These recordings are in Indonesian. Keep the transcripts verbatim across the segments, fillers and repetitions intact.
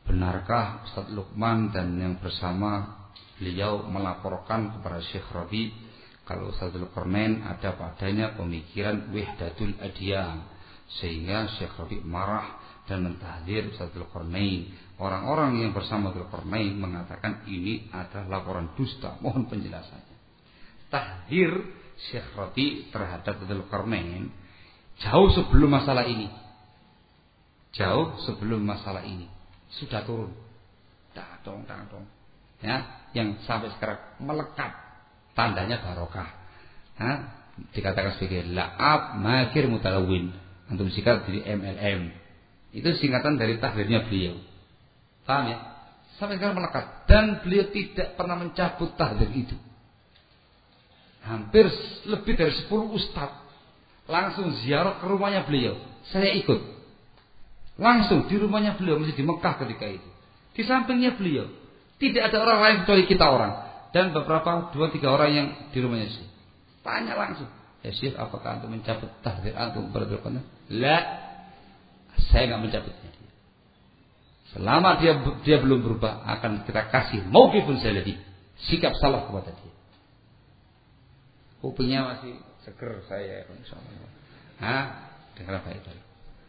benarkah Ustaz Lukman dan yang bersama beliau melaporkan kepada Syekh Rabi kalau Ustaz Zulkarnain ada padanya pemikiran wahdatul adyan, sehingga Syekh Rabi marah dan mentahdir Ustaz Zulkarnain. Orang-orang yang bersama Zulkarnain mengatakan ini adalah laporan dusta. Mohon penjelasannya. Tahdir Syekh Rabi terhadap Zulkarnain jauh sebelum masalah ini. Jauh sebelum masalah ini sudah turun. Dadong, dadong. Ya, yang sampai sekarang melekat, tandanya barokah. Nah, dikatakan sebagai la'ab makir mutalawin. Antum sikat di M L M. Itu singkatan dari tahdirnya beliau. Paham ya? Sampai sekarang melekat. Dan beliau tidak pernah mencabut tahdir itu. Hampir lebih dari sepuluh ustadz langsung ziarah ke rumahnya beliau. Saya ikut. Langsung di rumahnya beliau, masih di Mekah ketika itu. Di sampingnya beliau. Tidak ada orang lain kecuali kita orang. Dan beberapa, dua, tiga orang yang di rumahnya Syekh. Tanya langsung. Ya Syekh, apakah antum mencabut tahdir antum berdua? La. Saya nggak mencabutnya. Selama dia dia belum berubah, akan kita kasih mauqifun salafi, sikap salah kepada dia. Kupingnya masih seger saya, insyaallah. Hah? Dengar apa itu?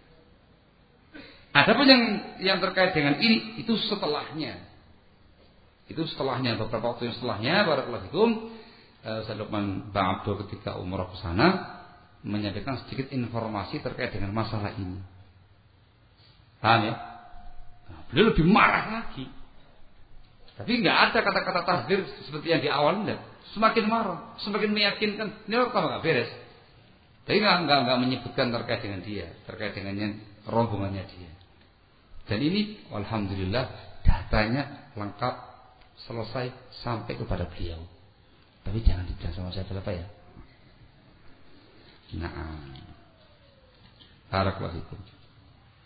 Adapun yang yang terkait dengan ini itu setelahnya. Itu setelahnya, beberapa waktu yang setelahnya, barakallahu fikum, Ustaz Lukman Bang Abdul ketika umrah ke sana menyampaikan sedikit informasi terkait dengan masalah ini. Paham ya? Nah, beliau lebih marah lagi. Tapi nggak ada kata-kata tahdir seperti yang di awal, enggak. Semakin marah, semakin meyakinkan. Ini orang nggak beres. Tapi nggak nggak nggak menyebutkan terkait dengan dia, terkait dengannya rombongannya dia. Dan ini, alhamdulillah, datanya lengkap, selesai sampai kepada beliau. Tapi jangan dibilang sama saya apa ya. Nah, barakallahu fikum.